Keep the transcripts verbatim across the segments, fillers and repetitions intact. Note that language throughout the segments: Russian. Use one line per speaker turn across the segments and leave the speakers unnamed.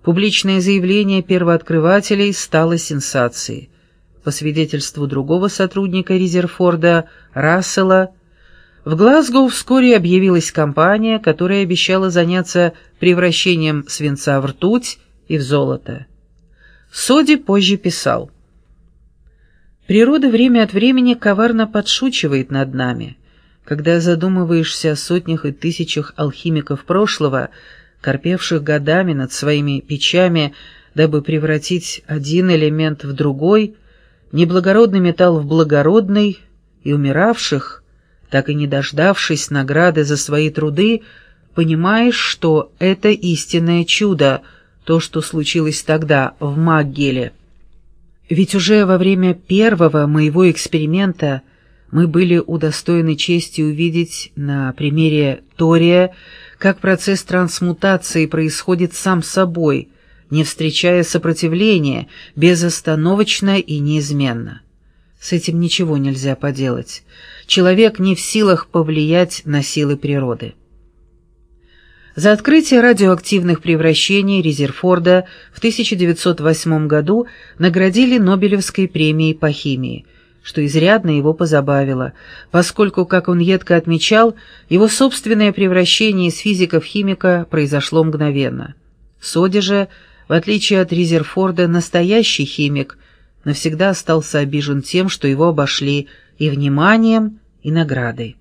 Публичное заявление первооткрывателей стало сенсацией. По свидетельству другого сотрудника Резерфорда, Рассела, в Глазго вскоре объявилась компания, которая обещала заняться превращением свинца в ртуть и в золото. Соди позже писал: «Природа время от времени коварно подшучивает над нами. Когда задумываешься о сотнях и тысячах алхимиков прошлого, корпевших годами над своими печами, дабы превратить один элемент в другой, неблагородный металл в благородный, и умиравших, так и не дождавшись награды за свои труды, понимаешь, что это истинное чудо, то, что случилось тогда в Маггеле. Ведь уже во время первого моего эксперимента мы были удостоены чести увидеть на примере тория, как процесс трансмутации происходит сам собой, не встречая сопротивления, безостановочно и неизменно. С этим ничего нельзя поделать. Человек не в силах повлиять на силы природы». За открытие радиоактивных превращений Резерфорда в тысяча девятьсот восьмом году наградили Нобелевской премией по химии, что изрядно его позабавило, поскольку, как он едко отмечал, его собственное превращение из физика в химика произошло мгновенно. Соди же, в отличие от Резерфорда, настоящий химик, навсегда остался обижен тем, что его обошли и вниманием, и наградой.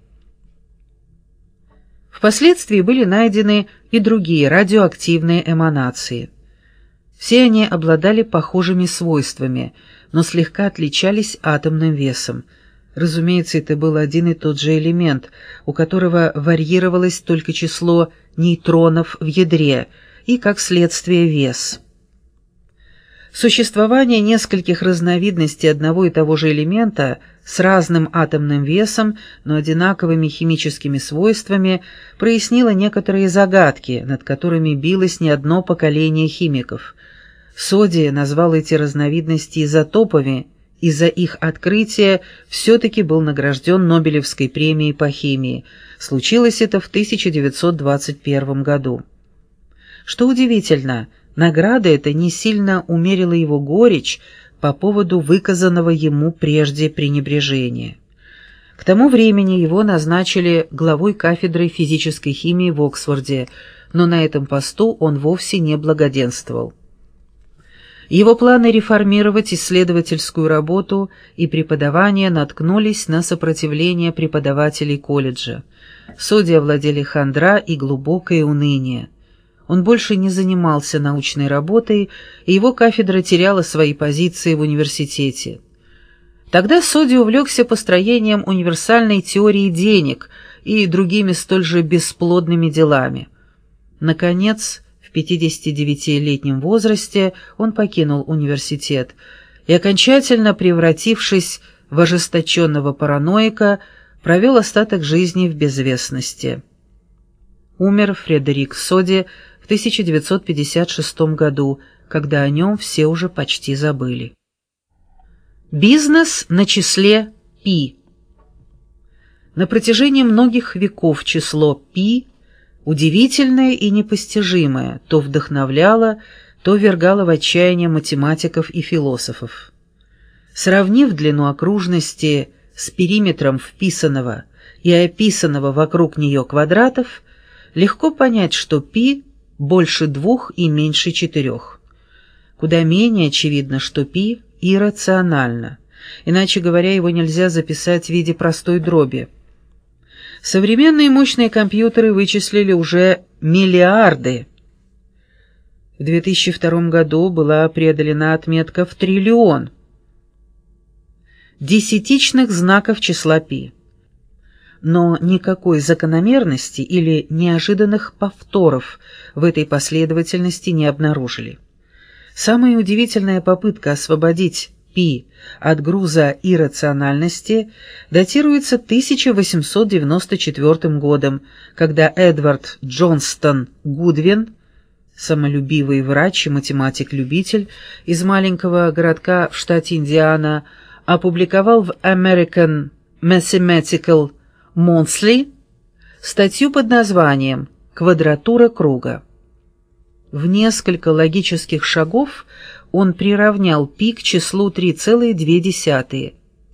Впоследствии были найдены и другие радиоактивные эманации. Все они обладали похожими свойствами, но слегка отличались атомным весом. Разумеется, это был один и тот же элемент, у которого варьировалось только число нейтронов в ядре и, как следствие, вес. Существование нескольких разновидностей одного и того же элемента с разным атомным весом, но одинаковыми химическими свойствами прояснило некоторые загадки, над которыми билось не одно поколение химиков. Соди назвал эти разновидности изотопами, и за их открытие все-таки был награжден Нобелевской премией по химии. Случилось это в тысяча девятьсот двадцать первом году. Что удивительно, награда эта не сильно умерила его горечь по поводу выказанного ему прежде пренебрежения. К тому времени его назначили главой кафедры физической химии в Оксфорде, но на этом посту он вовсе не благоденствовал. Его планы реформировать исследовательскую работу и преподавание наткнулись на сопротивление преподавателей колледжа. Соди овладели хандра и глубокое уныние. Он больше не занимался научной работой, и его кафедра теряла свои позиции в университете. Тогда Соди увлекся построением универсальной теории денег и другими столь же бесплодными делами. Наконец, в пятидесятидевятилетнем возрасте он покинул университет и, окончательно превратившись в ожесточенного параноика, провел остаток жизни в безвестности. Умер Фредерик Соди в тысяча девятьсот пятьдесят шестом году, когда о нем все уже почти забыли. Бизнес на числе π. На протяжении многих веков число π, удивительное и непостижимое, то вдохновляло, то ввергало в отчаяние математиков и философов. Сравнив длину окружности с периметром вписанного и описанного вокруг нее квадратов, легко понять, что π больше двух и меньше четырех. Куда менее очевидно, что π иррационально, иначе говоря, его нельзя записать в виде простой дроби. Современные мощные компьютеры вычислили уже миллиарды. В две тысячи втором году была преодолена отметка в триллион десятичных знаков числа π. Но никакой закономерности или неожиданных повторов в этой последовательности не обнаружили. Самая удивительная попытка освободить π от груза иррациональности датируется тысяча восемьсот девяносто четвёртым годом, когда Эдвард Джонстон Гудвин, самолюбивый врач и математик-любитель из маленького городка в штате Индиана, опубликовал в American Mathematical Monthly статью под названием «Квадратура круга». В несколько логических шагов он приравнял π к числу три целых две десятых.